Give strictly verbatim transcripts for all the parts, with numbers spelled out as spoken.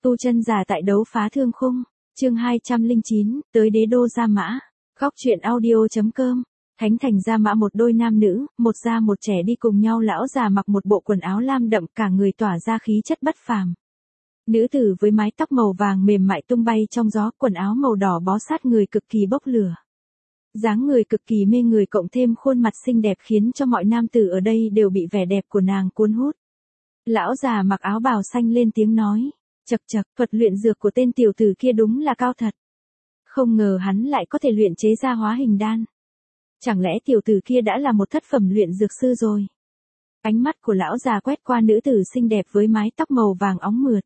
Tu chân giả tại đấu phá thương khung, chương hai trăm lẻ chín, tới đế đô Gia Mã. Góc truyện audio.com. Thánh thành Gia Mã, một đôi nam nữ, một già một trẻ đi cùng nhau. Lão già mặc một bộ quần áo lam đậm, cả người tỏa ra khí chất bất phàm. Nữ tử với mái tóc màu vàng mềm mại tung bay trong gió, quần áo màu đỏ bó sát người cực kỳ bốc lửa. Dáng người cực kỳ mê người cộng thêm khuôn mặt xinh đẹp khiến cho mọi nam tử ở đây đều bị vẻ đẹp của nàng cuốn hút. Lão già mặc áo bào xanh lên tiếng nói, chậc chậc, thuật luyện dược của tên tiểu tử kia đúng là cao thật. Không ngờ hắn lại có thể luyện chế ra hóa hình đan. Chẳng lẽ tiểu tử kia đã là một thất phẩm luyện dược sư rồi? Ánh mắt của lão già quét qua nữ tử xinh đẹp với mái tóc màu vàng óng mượt.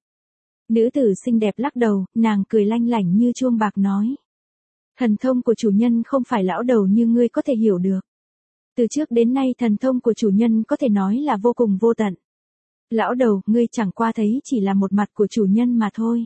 Nữ tử xinh đẹp lắc đầu, nàng cười lanh lảnh như chuông bạc nói. Thần thông của chủ nhân không phải lão đầu như ngươi có thể hiểu được. Từ trước đến nay thần thông của chủ nhân có thể nói là vô cùng vô tận. Lão đầu, ngươi chẳng qua thấy chỉ là một mặt của chủ nhân mà thôi.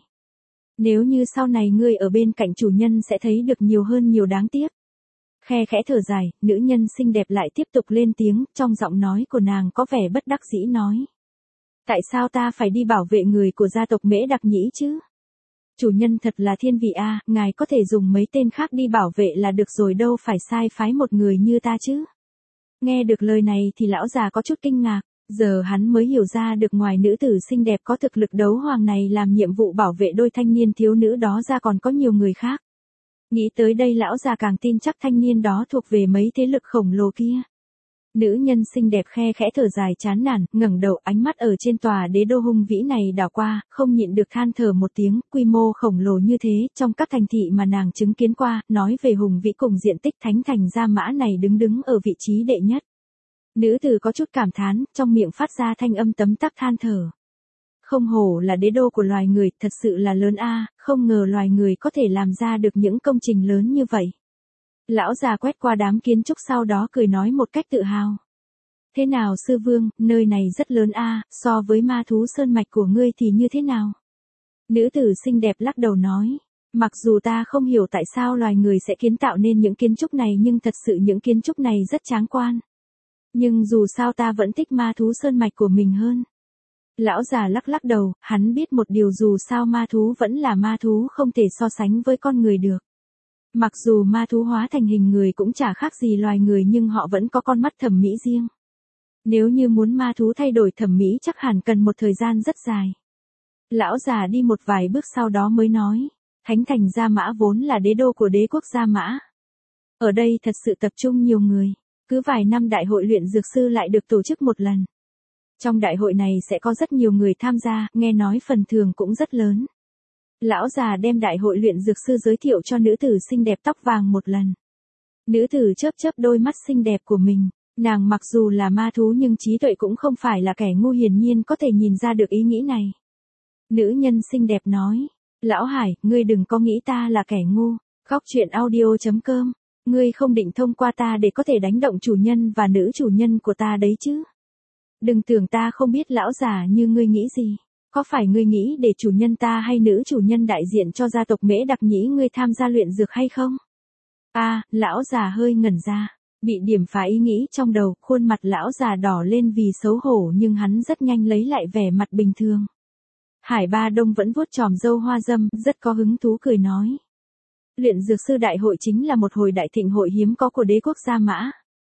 Nếu như sau này ngươi ở bên cạnh chủ nhân sẽ thấy được nhiều hơn nhiều đáng tiếc. Khe khẽ thở dài, nữ nhân xinh đẹp lại tiếp tục lên tiếng, trong giọng nói của nàng có vẻ bất đắc dĩ nói. Tại sao ta phải đi bảo vệ người của gia tộc Mễ Đặc Nhĩ chứ? Chủ nhân thật là thiên vị a, ngài có thể dùng mấy tên khác đi bảo vệ là được rồi, đâu phải sai phái một người như ta chứ. Nghe được lời này thì lão già có chút kinh ngạc, giờ hắn mới hiểu ra được ngoài nữ tử xinh đẹp có thực lực đấu hoàng này làm nhiệm vụ bảo vệ đôi thanh niên thiếu nữ đó ra còn có nhiều người khác. Nghĩ tới đây lão già càng tin chắc thanh niên đó thuộc về mấy thế lực khổng lồ kia. Nữ nhân xinh đẹp khe khẽ thở dài chán nản, ngẩng đầu, ánh mắt ở trên tòa đế đô hùng vĩ này đảo qua, không nhịn được than thở một tiếng, quy mô khổng lồ như thế, trong các thành thị mà nàng chứng kiến qua, nói về hùng vĩ cùng diện tích, thánh thành Gia Mã này đứng đứng ở vị trí đệ nhất. Nữ tử có chút cảm thán, trong miệng phát ra thanh âm tấm tắc than thở. Không hổ là đế đô của loài người, thật sự là lớn a, không ngờ loài người có thể làm ra được những công trình lớn như vậy. Lão già quét qua đám kiến trúc sau đó cười nói một cách tự hào. Thế nào sư vương, nơi này rất lớn a, so với ma thú sơn mạch của ngươi thì như thế nào? Nữ tử xinh đẹp lắc đầu nói. Mặc dù ta không hiểu tại sao loài người sẽ kiến tạo nên những kiến trúc này nhưng thật sự những kiến trúc này rất tráng quan. Nhưng dù sao ta vẫn thích ma thú sơn mạch của mình hơn. Lão già lắc lắc đầu, hắn biết một điều, dù sao ma thú vẫn là ma thú, không thể so sánh với con người được. Mặc dù ma thú hóa thành hình người cũng chả khác gì loài người nhưng họ vẫn có con mắt thẩm mỹ riêng. Nếu như muốn ma thú thay đổi thẩm mỹ chắc hẳn cần một thời gian rất dài. Lão già đi một vài bước sau đó mới nói, thánh thành Gia Mã vốn là đế đô của đế quốc Gia Mã. Ở đây thật sự tập trung nhiều người, cứ vài năm đại hội luyện dược sư lại được tổ chức một lần. Trong đại hội này sẽ có rất nhiều người tham gia, nghe nói phần thưởng cũng rất lớn. Lão già đem đại hội luyện dược sư giới thiệu cho nữ tử xinh đẹp tóc vàng một lần. Nữ tử chớp chớp đôi mắt xinh đẹp của mình, nàng mặc dù là ma thú nhưng trí tuệ cũng không phải là kẻ ngu, hiển nhiên có thể nhìn ra được ý nghĩ này. Nữ nhân xinh đẹp nói, lão Hải, ngươi đừng có nghĩ ta là kẻ ngu. Góc truyện audio.com, ngươi không định thông qua ta để có thể đánh động chủ nhân và nữ chủ nhân của ta đấy chứ. Đừng tưởng ta không biết lão già như ngươi nghĩ gì. Có phải ngươi nghĩ để chủ nhân ta hay nữ chủ nhân đại diện cho gia tộc Mễ Đặc Nhĩ ngươi tham gia luyện dược hay không? A, à, lão già hơi ngẩn ra, bị điểm phá ý nghĩ trong đầu, khuôn mặt lão già đỏ lên vì xấu hổ nhưng hắn rất nhanh lấy lại vẻ mặt bình thường. Hải Ba Đông vẫn vuốt chòm râu hoa dâm, rất có hứng thú cười nói. Luyện dược sư đại hội chính là một hồi đại thịnh hội hiếm có của đế quốc Gia Mã.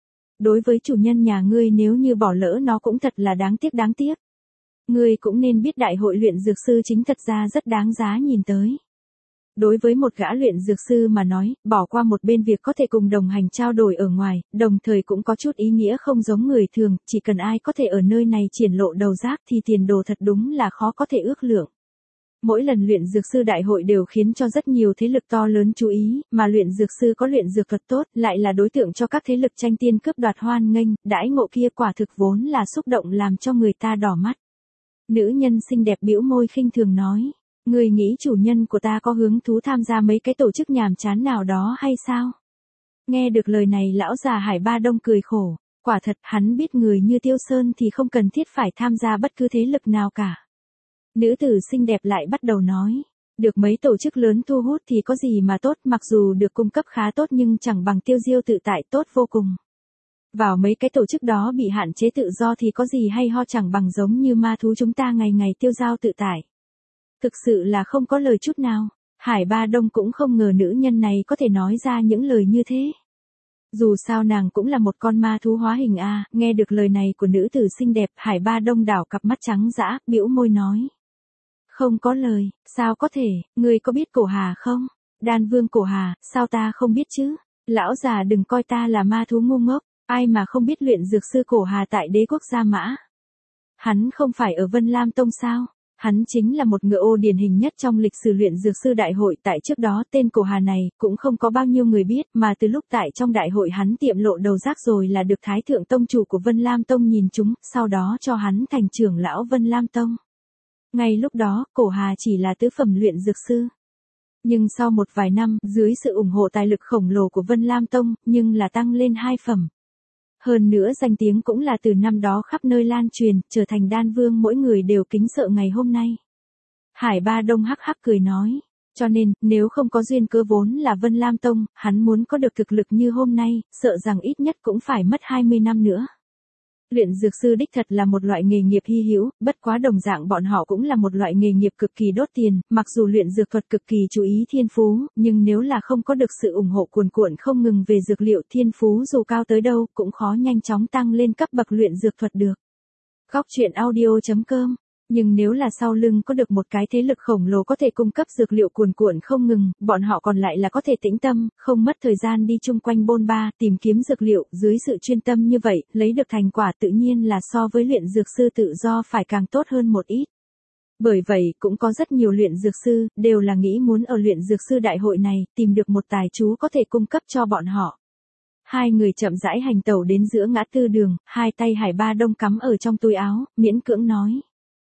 Đối với chủ nhân nhà ngươi nếu như bỏ lỡ nó cũng thật là đáng tiếc đáng tiếc. Ngươi cũng nên biết đại hội luyện dược sư chính thật ra rất đáng giá nhìn tới. Đối với một gã luyện dược sư mà nói, bỏ qua một bên việc có thể cùng đồng hành trao đổi ở ngoài, đồng thời cũng có chút ý nghĩa không giống người thường, chỉ cần ai có thể ở nơi này triển lộ đầu giác thì tiền đồ thật đúng là khó có thể ước lượng. Mỗi lần luyện dược sư đại hội đều khiến cho rất nhiều thế lực to lớn chú ý, mà luyện dược sư có luyện dược thuật tốt lại là đối tượng cho các thế lực tranh tiên cướp đoạt hoan nghênh, đãi ngộ kia quả thực vốn là xúc động làm cho người ta đỏ mắt. Nữ nhân xinh đẹp bĩu môi khinh thường nói, người nghĩ chủ nhân của ta có hứng thú tham gia mấy cái tổ chức nhàm chán nào đó hay sao? Nghe được lời này lão già Hải Ba Đông cười khổ, quả thật hắn biết người như Tiêu Sơn thì không cần thiết phải tham gia bất cứ thế lực nào cả. Nữ tử xinh đẹp lại bắt đầu nói, được mấy tổ chức lớn thu hút thì có gì mà tốt, mặc dù được cung cấp khá tốt nhưng chẳng bằng tiêu diêu tự tại tốt vô cùng. Vào mấy cái tổ chức đó bị hạn chế tự do thì có gì hay ho, chẳng bằng giống như ma thú chúng ta ngày ngày tiêu dao tự tại. Thực sự là không có lời chút nào. Hải Ba Đông cũng không ngờ nữ nhân này có thể nói ra những lời như thế. Dù sao nàng cũng là một con ma thú hóa hình a, nghe được lời này của nữ tử xinh đẹp, Hải Ba Đông đảo cặp mắt trắng dã, bĩu môi nói. Không có lời, sao có thể, ngươi có biết Cổ Hà không? Đan Vương Cổ Hà, sao ta không biết chứ? Lão già đừng coi ta là ma thú ngu ngốc, ai mà không biết luyện dược sư Cổ Hà tại đế quốc Gia Mã. Hắn không phải ở Vân Lam Tông sao? Hắn chính là một ngựa ô điển hình nhất trong lịch sử luyện dược sư đại hội, tại trước đó tên Cổ Hà này cũng không có bao nhiêu người biết, mà từ lúc tại trong đại hội hắn tiệm lộ đầu rác rồi là được Thái Thượng Tông chủ của Vân Lam Tông nhìn chúng, sau đó cho hắn thành trưởng lão Vân Lam Tông. Ngay lúc đó, Cổ Hà chỉ là tứ phẩm luyện dược sư. Nhưng sau một vài năm, dưới sự ủng hộ tài lực khổng lồ của Vân Lam Tông, nhưng là tăng lên hai phẩm. Hơn nữa danh tiếng cũng là từ năm đó khắp nơi lan truyền, trở thành đan vương mỗi người đều kính sợ ngày hôm nay. Hải Ba Đông hắc hắc cười nói, cho nên, nếu không có duyên cơ vốn là Vân Lam Tông, hắn muốn có được thực lực như hôm nay, sợ rằng ít nhất cũng phải mất hai mươi năm nữa. Luyện dược sư đích thật là một loại nghề nghiệp hy hữu, bất quá đồng dạng bọn họ cũng là một loại nghề nghiệp cực kỳ đốt tiền, mặc dù luyện dược thuật cực kỳ chú ý thiên phú, nhưng nếu là không có được sự ủng hộ cuồn cuộn không ngừng về dược liệu, thiên phú dù cao tới đâu cũng khó nhanh chóng tăng lên cấp bậc luyện dược thuật được. Góc truyện audio chấm com. Nhưng nếu là sau lưng có được một cái thế lực khổng lồ có thể cung cấp dược liệu cuồn cuộn không ngừng, bọn họ còn lại là có thể tĩnh tâm, không mất thời gian đi chung quanh bôn ba, tìm kiếm dược liệu, dưới sự chuyên tâm như vậy, lấy được thành quả tự nhiên là so với luyện dược sư tự do phải càng tốt hơn một ít. Bởi vậy, cũng có rất nhiều luyện dược sư, đều là nghĩ muốn ở luyện dược sư đại hội này, tìm được một tài chú có thể cung cấp cho bọn họ. Hai người chậm rãi hành tẩu đến giữa ngã tư đường, hai tay Hải Ba Đông cắm ở trong túi áo, miễn cưỡng nói.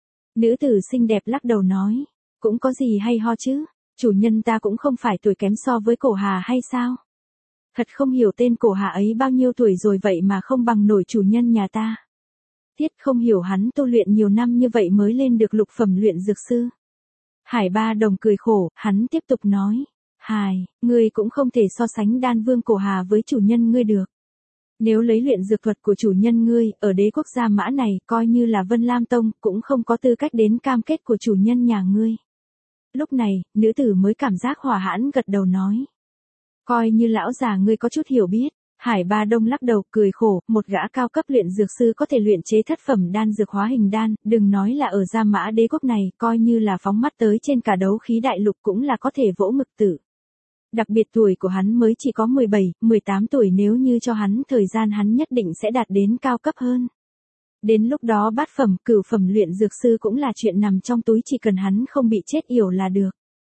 Nữ tử xinh đẹp lắc đầu nói, cũng có gì hay ho chứ, chủ nhân ta cũng không phải tuổi kém so với Cổ Hà hay sao? Thật không hiểu tên Cổ Hà ấy bao nhiêu tuổi rồi vậy mà không bằng nổi chủ nhân nhà ta. Tiết không hiểu hắn tu luyện nhiều năm như vậy mới lên được lục phẩm luyện dược sư. Hải Ba Đồng cười khổ, hắn tiếp tục nói, Hải, ngươi cũng không thể so sánh đan vương Cổ Hà với chủ nhân ngươi được. Nếu lấy luyện dược thuật của chủ nhân ngươi, ở đế quốc Gia Mã này, coi như là Vân Lam Tông, cũng không có tư cách đến cam kết của chủ nhân nhà ngươi. Lúc này, nữ tử mới cảm giác hỏa hãn gật đầu nói. Coi như lão già ngươi có chút hiểu biết. Hải Ba Đông lắc đầu cười khổ, một gã cao cấp luyện dược sư có thể luyện chế thất phẩm đan dược hóa hình đan, đừng nói là ở Gia Mã đế quốc này, coi như là phóng mắt tới trên cả đấu khí đại lục cũng là có thể vỗ ngực tử. Đặc biệt tuổi của hắn mới chỉ có mười bảy, mười tám tuổi, nếu như cho hắn thời gian hắn nhất định sẽ đạt đến cao cấp hơn. Đến lúc đó bát phẩm, cửu phẩm luyện dược sư cũng là chuyện nằm trong túi, chỉ cần hắn không bị chết yểu là được.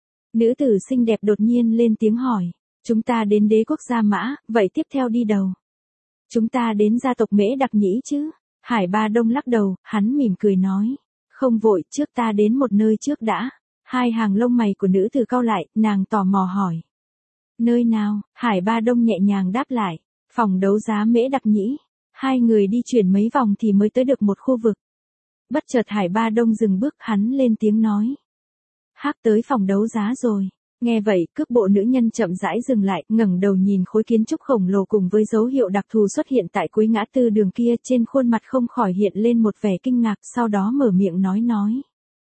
Nữ tử xinh đẹp đột nhiên lên tiếng hỏi, chúng ta đến đế quốc Gia Mã, vậy tiếp theo đi đâu? Chúng ta đến gia tộc Mễ Đặc Nhĩ chứ? Hải Ba Đông lắc đầu, hắn mỉm cười nói, không vội, trước ta đến một nơi trước đã. Hai hàng lông mày của nữ tử cau lại, nàng tò mò hỏi. Nơi nào? Hải Ba Đông nhẹ nhàng đáp lại, phòng đấu giá Mễ Đặc Nhĩ. Hai người đi chuyển mấy vòng thì mới tới được một khu vực. Bất chợt Hải Ba Đông dừng bước, hắn lên tiếng nói. Hắc, tới phòng đấu giá rồi. Nghe vậy, cước bộ nữ nhân chậm rãi dừng lại, ngẩng đầu nhìn khối kiến trúc khổng lồ cùng với dấu hiệu đặc thù xuất hiện tại cuối ngã tư đường kia, trên khuôn mặt không khỏi hiện lên một vẻ kinh ngạc, sau đó mở miệng nói nói.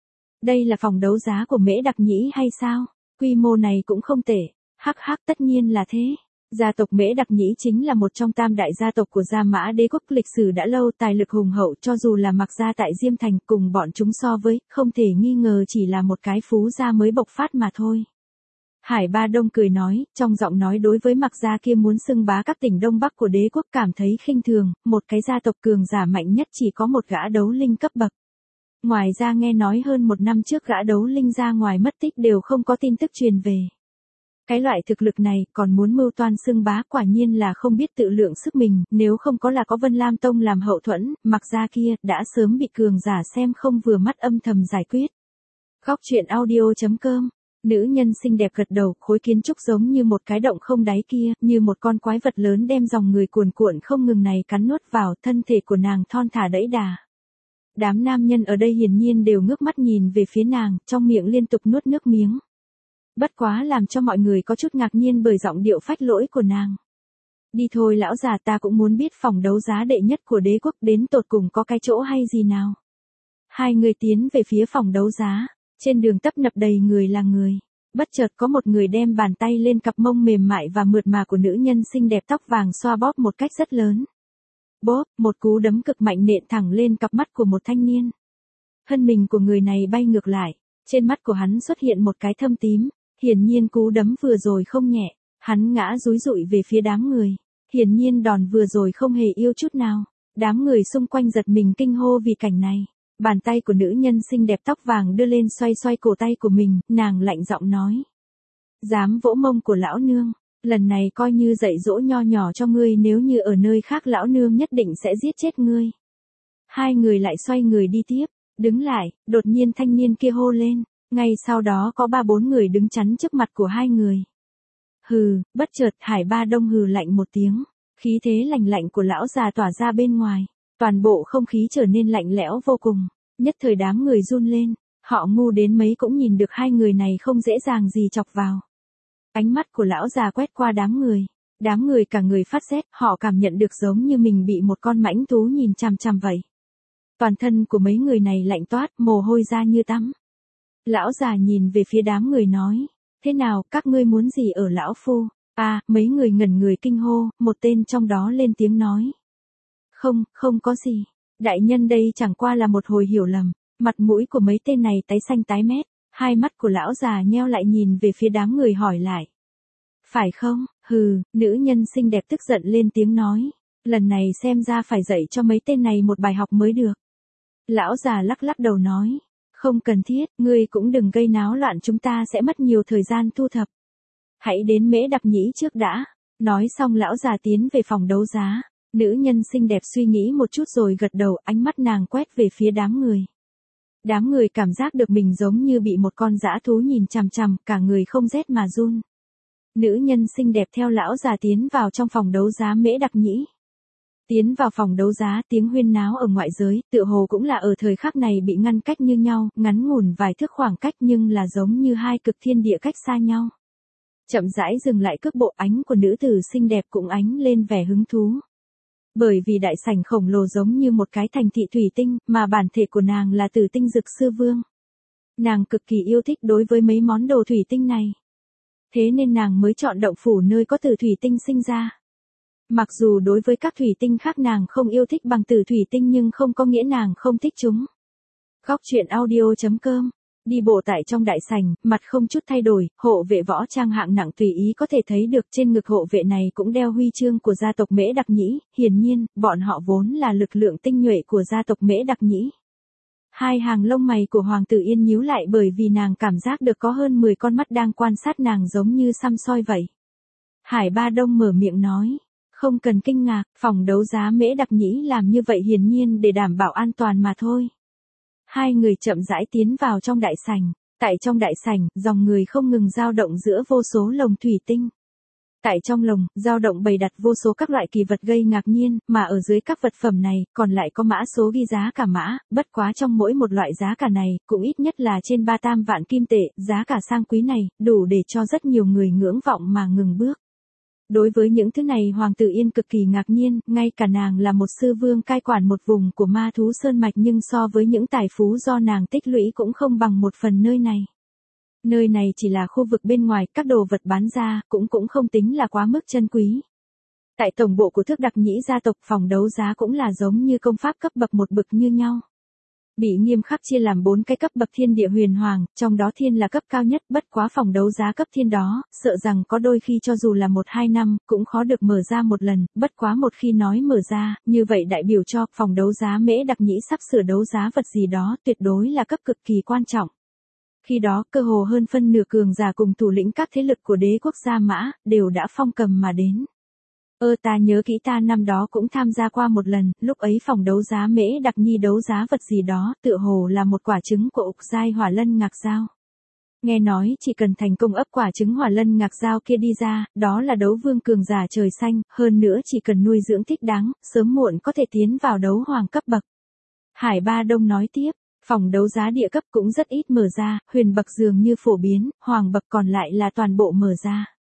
Đây là phòng đấu giá của Mễ Đặc Nhĩ hay sao? Quy mô này cũng không tệ. Hắc hắc, tất nhiên là thế. Gia tộc Mễ Đặc Nhĩ chính là một trong tam đại gia tộc của Gia Mã đế quốc, lịch sử đã lâu, tài lực hùng hậu, cho dù là Mạc gia tại Diêm Thành cùng bọn chúng so với, không thể nghi ngờ chỉ là một cái phú gia mới bộc phát mà thôi. Hải Ba Đông cười nói, trong giọng nói đối với Mạc gia kia muốn xưng bá các tỉnh Đông Bắc của đế quốc cảm thấy khinh thường, một cái gia tộc cường giả mạnh nhất chỉ có một gã đấu linh cấp bậc. Ngoài ra nghe nói hơn một năm trước gã đấu linh ra ngoài mất tích đều không có tin tức truyền về. Cái loại thực lực này còn muốn mưu toan xưng bá, quả nhiên là không biết tự lượng sức mình, nếu không có là có Vân Lam Tông làm hậu thuẫn, Mạc gia kia đã sớm bị cường giả xem không vừa mắt âm thầm giải quyết. Góc truyện audio chấm com. Nữ nhân xinh đẹp gật đầu, khối kiến trúc giống như một cái động không đáy kia, như một con quái vật lớn đem dòng người cuồn cuộn không ngừng này cắn nuốt vào, thân thể của nàng thon thả đẫy đà. Đám nam nhân ở đây hiển nhiên đều ngước mắt nhìn về phía nàng, trong miệng liên tục nuốt nước miếng. Bất quá làm cho mọi người có chút ngạc nhiên bởi giọng điệu phách lỗi của nàng. Đi thôi lão già, ta cũng muốn biết phòng đấu giá đệ nhất của đế quốc đến tột cùng có cái chỗ hay gì nào. Hai người tiến về phía phòng đấu giá. Trên đường tấp nập đầy người là người. Bất chợt có một người đem bàn tay lên cặp mông mềm mại và mượt mà của nữ nhân xinh đẹp tóc vàng xoa bóp một cách rất lớn. Bóp, một cú đấm cực mạnh nện thẳng lên cặp mắt của một thanh niên. Thân mình của người này bay ngược lại, trên mắt của hắn xuất hiện một cái thâm tím, hiển nhiên cú đấm vừa rồi không nhẹ, hắn ngã dúi dụi về phía đám người, hiển nhiên đòn vừa rồi không hề yếu chút nào. Đám người xung quanh giật mình kinh hô vì cảnh này. Bàn tay của nữ nhân xinh đẹp tóc vàng đưa lên xoay xoay cổ tay của mình, nàng lạnh giọng nói. Dám vỗ mông của lão nương, lần này coi như dạy dỗ nho nhỏ cho ngươi, nếu như ở nơi khác lão nương nhất định sẽ giết chết ngươi. Hai người lại xoay người đi tiếp, đứng lại, đột nhiên thanh niên kia hô lên, ngay sau đó có ba bốn người đứng chắn trước mặt của hai người. Hừ, bất chợt Hải Ba Đông hừ lạnh một tiếng, khí thế lạnh lạnh của lão già tỏa ra bên ngoài. Toàn bộ không khí trở nên lạnh lẽo vô cùng, nhất thời đám người run lên, họ ngu đến mấy cũng nhìn được hai người này không dễ dàng gì chọc vào. Ánh mắt của lão già quét qua đám người, đám người cả người phát rét, họ cảm nhận được giống như mình bị một con mãnh thú nhìn chằm chằm vậy. Toàn thân của mấy người này lạnh toát, mồ hôi ra như tắm. Lão già nhìn về phía đám người nói, thế nào, các ngươi muốn gì ở lão phu? À, mấy người ngẩn người kinh hô, một tên trong đó lên tiếng nói. Không, không có gì. Đại nhân đây chẳng qua là một hồi hiểu lầm. Mặt mũi của mấy tên này tái xanh tái mét. Hai mắt của lão già nheo lại nhìn về phía đám người hỏi lại. Phải không? Hừ, nữ nhân xinh đẹp tức giận lên tiếng nói. Lần này xem ra phải dạy cho mấy tên này một bài học mới được. Lão già lắc lắc đầu nói. Không cần thiết, ngươi cũng đừng gây náo loạn, chúng ta sẽ mất nhiều thời gian thu thập. Hãy đến Mễ Đặc Nhĩ trước đã. Nói xong lão già tiến về phòng đấu giá. Nữ nhân xinh đẹp suy nghĩ một chút rồi gật đầu, ánh mắt nàng quét về phía đám người. Đám người cảm giác được mình giống như bị một con dã thú nhìn chằm chằm, cả người không rét mà run. Nữ nhân xinh đẹp theo lão già tiến vào trong phòng đấu giá Mễ Đặc Nhĩ. Tiến vào phòng đấu giá, tiếng huyên náo ở ngoại giới, tựa hồ cũng là ở thời khắc này bị ngăn cách như nhau, ngắn ngủn vài thước khoảng cách nhưng là giống như hai cực thiên địa cách xa nhau. Chậm rãi dừng lại cước bộ, ánh của nữ tử xinh đẹp cũng ánh lên vẻ hứng thú. Bởi vì đại sảnh khổng lồ giống như một cái thành thị thủy tinh, mà bản thể của nàng là Tử Tinh Dực Sư Vương. Nàng cực kỳ yêu thích đối với mấy món đồ thủy tinh này. Thế nên nàng mới chọn động phủ nơi có tử thủy tinh sinh ra. Mặc dù đối với các thủy tinh khác nàng không yêu thích bằng tử thủy tinh nhưng không có nghĩa nàng không thích chúng. Góc truyện audio chấm com. Đi bộ tại trong đại sảnh, mặt không chút thay đổi, hộ vệ võ trang hạng nặng tùy ý có thể thấy được, trên ngực hộ vệ này cũng đeo huy chương của gia tộc Mễ Đặc Nhĩ, hiển nhiên, bọn họ vốn là lực lượng tinh nhuệ của gia tộc Mễ Đặc Nhĩ. Hai hàng lông mày của Hoàng tử Yên nhíu lại bởi vì nàng cảm giác được có hơn mười con mắt đang quan sát nàng giống như săm soi vậy. Hải Ba Đông mở miệng nói, không cần kinh ngạc, phòng đấu giá Mễ Đặc Nhĩ làm như vậy hiển nhiên để đảm bảo an toàn mà thôi. Hai người chậm rãi tiến vào trong đại sảnh. Tại trong đại sảnh, dòng người không ngừng dao động giữa vô số lồng thủy tinh. Tại trong lồng, dao động bày đặt vô số các loại kỳ vật gây ngạc nhiên, mà ở dưới các vật phẩm này, còn lại có mã số ghi giá cả mã, bất quá trong mỗi một loại giá cả này, cũng ít nhất là trên ba tam vạn kim tệ, giá cả sang quý này, đủ để cho rất nhiều người ngưỡng vọng mà ngừng bước. Đối với những thứ này Hoàng tử Yên cực kỳ ngạc nhiên, ngay cả nàng là một sư vương cai quản một vùng của ma thú sơn mạch nhưng so với những tài phú do nàng tích lũy cũng không bằng một phần nơi này. Nơi này chỉ là khu vực bên ngoài, các đồ vật bán ra, cũng cũng không tính là quá mức chân quý. Tại tổng bộ của Thước Đặc Nhĩ gia tộc, phòng đấu giá cũng là giống như công pháp cấp bậc một bậc như nhau. Bị nghiêm khắc chia làm bốn cái cấp bậc thiên địa huyền hoàng, trong đó thiên là cấp cao nhất, bất quá phòng đấu giá cấp thiên đó, sợ rằng có đôi khi cho dù là một hai năm, cũng khó được mở ra một lần, bất quá một khi nói mở ra, như vậy đại biểu cho phòng đấu giá Mễ Đặc Nhĩ sắp sửa đấu giá vật gì đó, tuyệt đối là cấp cực kỳ quan trọng. Khi đó, cơ hồ hơn phân nửa cường giả cùng thủ lĩnh các thế lực của đế quốc Gia Mã, đều đã phong cầm mà đến. Ơ ta nhớ kỹ ta năm đó cũng tham gia qua một lần, lúc ấy phòng đấu giá Mễ Đặc Nhi đấu giá vật gì đó, tựa hồ là một quả trứng của ục giai hỏa lân ngạc dao. Nghe nói chỉ cần thành công ấp quả trứng hỏa lân ngạc dao kia đi ra, đó là đấu vương cường giả trời xanh, hơn nữa chỉ cần nuôi dưỡng thích đáng, sớm muộn có thể tiến vào đấu hoàng cấp bậc. Hải Ba Đông nói tiếp, phòng đấu giá địa cấp cũng rất ít mở ra, huyền bậc dường như phổ biến, hoàng bậc còn lại là toàn bộ mở ra.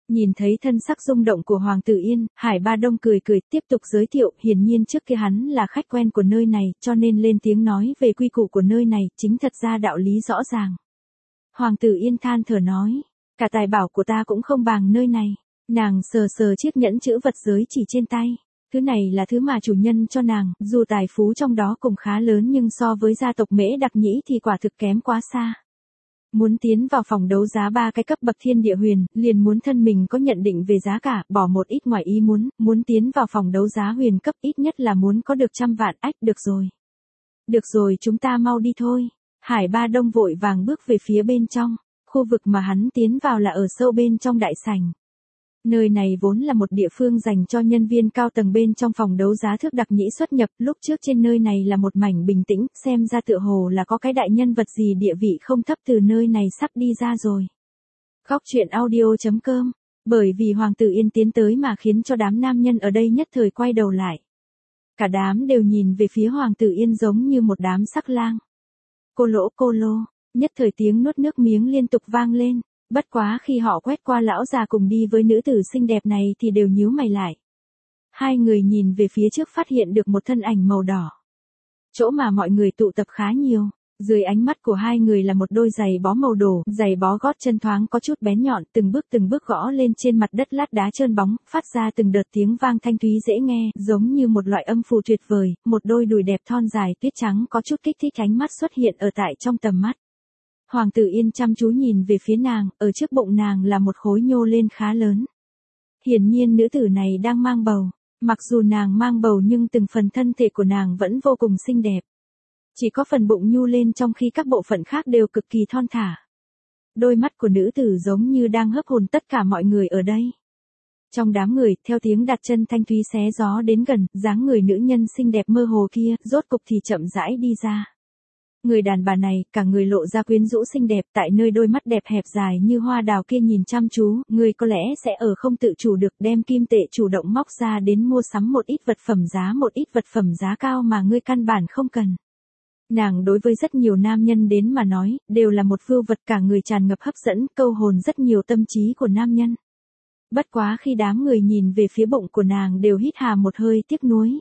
Nhìn thấy thân sắc rung động của Hoàng tử Yên, Hải Ba Đông cười cười, tiếp tục giới thiệu, hiển nhiên trước kia hắn là khách quen của nơi này, cho nên lên tiếng nói về quy củ của nơi này, chính thật ra đạo lý rõ ràng. Hoàng tử Yên than thở nói, cả tài bảo của ta cũng không bằng nơi này. Nàng sờ sờ chiếc nhẫn chữ vật giới chỉ trên tay. Thứ này là thứ mà chủ nhân cho nàng, dù tài phú trong đó cũng khá lớn nhưng so với gia tộc Mễ Đặc Nhĩ thì quả thực kém quá xa. Muốn tiến vào phòng đấu giá ba cái cấp bậc thiên địa huyền, liền muốn thân mình có nhận định về giá cả, bỏ một ít ngoài ý muốn, muốn tiến vào phòng đấu giá huyền cấp ít nhất là muốn có được trăm vạn ách, được rồi. Được rồi, chúng ta mau đi thôi. Hải Ba Đông vội vàng bước về phía bên trong, khu vực mà hắn tiến vào là ở sâu bên trong đại sảnh. Nơi này vốn là một địa phương dành cho nhân viên cao tầng bên trong phòng đấu giá Thước Đặc Nhĩ xuất nhập, lúc trước trên nơi này là một mảnh bình tĩnh, xem ra tựa hồ là có cái đại nhân vật gì địa vị không thấp từ nơi này sắp đi ra rồi. Góc truyện audio chấm com, bởi vì Hoàng tử Yên tiến tới mà khiến cho đám nam nhân ở đây nhất thời quay đầu lại. Cả đám đều nhìn về phía Hoàng tử Yên giống như một đám sắc lang. Cô lỗ cô lô, nhất thời tiếng nuốt nước miếng liên tục vang lên. Bất quá khi họ quét qua lão già cùng đi với nữ tử xinh đẹp này thì đều nhíu mày lại. Hai người nhìn về phía trước phát hiện được một thân ảnh màu đỏ. Chỗ mà mọi người tụ tập khá nhiều, dưới ánh mắt của hai người là một đôi giày bó màu đỏ, giày bó gót chân thoáng có chút bén nhọn, từng bước từng bước gõ lên trên mặt đất lát đá trơn bóng, phát ra từng đợt tiếng vang thanh thúy dễ nghe, giống như một loại âm phù tuyệt vời, một đôi đùi đẹp thon dài tuyết trắng có chút kích thích ánh mắt xuất hiện ở tại trong tầm mắt. Hoàng tử Yên chăm chú nhìn về phía nàng, ở trước bụng nàng là một khối nhô lên khá lớn. Hiển nhiên nữ tử này đang mang bầu, mặc dù nàng mang bầu nhưng từng phần thân thể của nàng vẫn vô cùng xinh đẹp. Chỉ có phần bụng nhu lên trong khi các bộ phận khác đều cực kỳ thon thả. Đôi mắt của nữ tử giống như đang hấp hồn tất cả mọi người ở đây. Trong đám người, theo tiếng đặt chân thanh thúy xé gió đến gần, dáng người nữ nhân xinh đẹp mơ hồ kia, rốt cục thì chậm rãi đi ra. Người đàn bà này, cả người lộ ra quyến rũ xinh đẹp, tại nơi đôi mắt đẹp hẹp dài như hoa đào kia nhìn chăm chú, người có lẽ sẽ ở không tự chủ được đem kim tệ chủ động móc ra đến mua sắm một ít vật phẩm giá một ít vật phẩm giá cao mà ngươi căn bản không cần. Nàng đối với rất nhiều nam nhân đến mà nói, đều là một vưu vật cả người tràn ngập hấp dẫn, câu hồn rất nhiều tâm trí của nam nhân. Bất quá khi đám người nhìn về phía bụng của nàng đều hít hà một hơi tiếc nuối.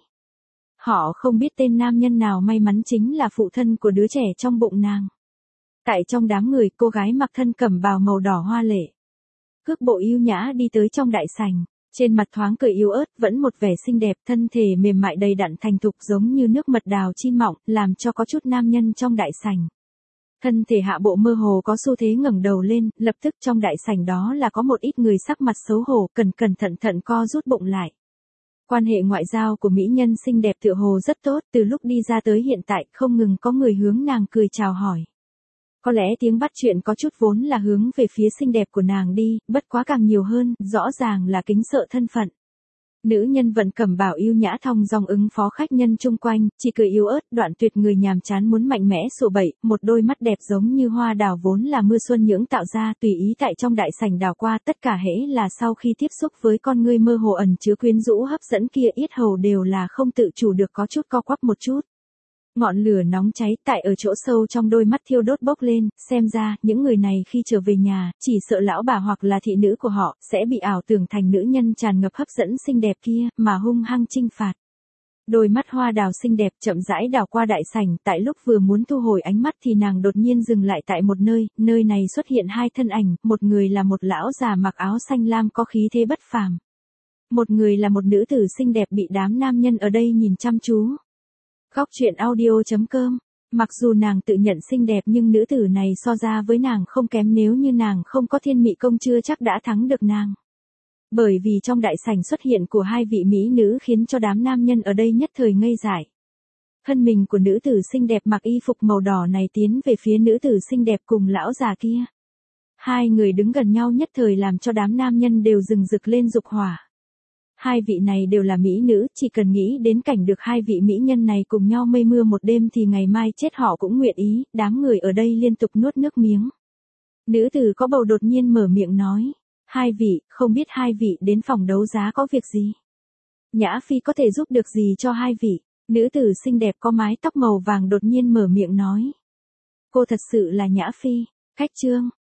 Họ không biết tên nam nhân nào may mắn chính là phụ thân của đứa trẻ trong bụng nàng. Tại trong đám người, cô gái mặc thân cẩm bào màu đỏ hoa lệ. Cước bộ yêu nhã đi tới trong đại sảnh, trên mặt thoáng cười yếu ớt, vẫn một vẻ xinh đẹp, thân thể mềm mại đầy đặn thành thục giống như nước mật đào chi mọng, làm cho có chút nam nhân trong đại sảnh. Thân thể hạ bộ mơ hồ có xu thế ngẩng đầu lên, lập tức trong đại sảnh đó là có một ít người sắc mặt xấu hổ, cẩn cẩn thận thận co rút bụng lại. Quan hệ ngoại giao của mỹ nhân xinh đẹp tựa hồ rất tốt, từ lúc đi ra tới hiện tại không ngừng có người hướng nàng cười chào hỏi. Có lẽ tiếng bắt chuyện có chút vốn là hướng về phía xinh đẹp của nàng đi, bất quá càng nhiều hơn, rõ ràng là kính sợ thân phận. Nữ nhân vẫn cẩm bào yêu nhã thong dong ứng phó khách nhân chung quanh, chỉ cười yếu ớt, đoạn tuyệt người nhàm chán muốn mạnh mẽ sủa bậy, một đôi mắt đẹp giống như hoa đào vốn là mưa xuân nhưỡng tạo ra, tùy ý tại trong đại sảnh đào qua, tất cả hễ là sau khi tiếp xúc với con ngươi mơ hồ ẩn chứa quyến rũ hấp dẫn kia, yết hầu đều là không tự chủ được có chút co quắp một chút. Ngọn lửa nóng cháy tại ở chỗ sâu trong đôi mắt thiêu đốt bốc lên, xem ra, những người này khi trở về nhà, chỉ sợ lão bà hoặc là thị nữ của họ, sẽ bị ảo tưởng thành nữ nhân tràn ngập hấp dẫn xinh đẹp kia, mà hung hăng chinh phạt. Đôi mắt hoa đào xinh đẹp chậm rãi đào qua đại sảnh, tại lúc vừa muốn thu hồi ánh mắt thì nàng đột nhiên dừng lại tại một nơi, nơi này xuất hiện hai thân ảnh, một người là một lão già mặc áo xanh lam có khí thế bất phàm. Một người là một nữ tử xinh đẹp bị đám nam nhân ở đây nhìn chăm chú. Góc truyện audio chấm com, mặc dù nàng tự nhận xinh đẹp nhưng nữ tử này so ra với nàng không kém, nếu như nàng không có thiên mị công chưa chắc đã thắng được nàng. Bởi vì trong đại sảnh xuất hiện của hai vị mỹ nữ khiến cho đám nam nhân ở đây nhất thời ngây dại. Thân mình của nữ tử xinh đẹp mặc y phục màu đỏ này tiến về phía nữ tử xinh đẹp cùng lão già kia. Hai người đứng gần nhau nhất thời làm cho đám nam nhân đều rừng rực lên dục hỏa. Hai vị này đều là mỹ nữ, chỉ cần nghĩ đến cảnh được hai vị mỹ nhân này cùng nhau mây mưa một đêm thì ngày mai chết họ cũng nguyện ý, đám người ở đây liên tục nuốt nước miếng. Nữ tử có bầu đột nhiên mở miệng nói, hai vị, không biết hai vị đến phòng đấu giá có việc gì? Nhã Phi có thể giúp được gì cho hai vị? Nữ tử xinh đẹp có mái tóc màu vàng đột nhiên mở miệng nói. Cô thật sự là Nhã Phi, khách trương,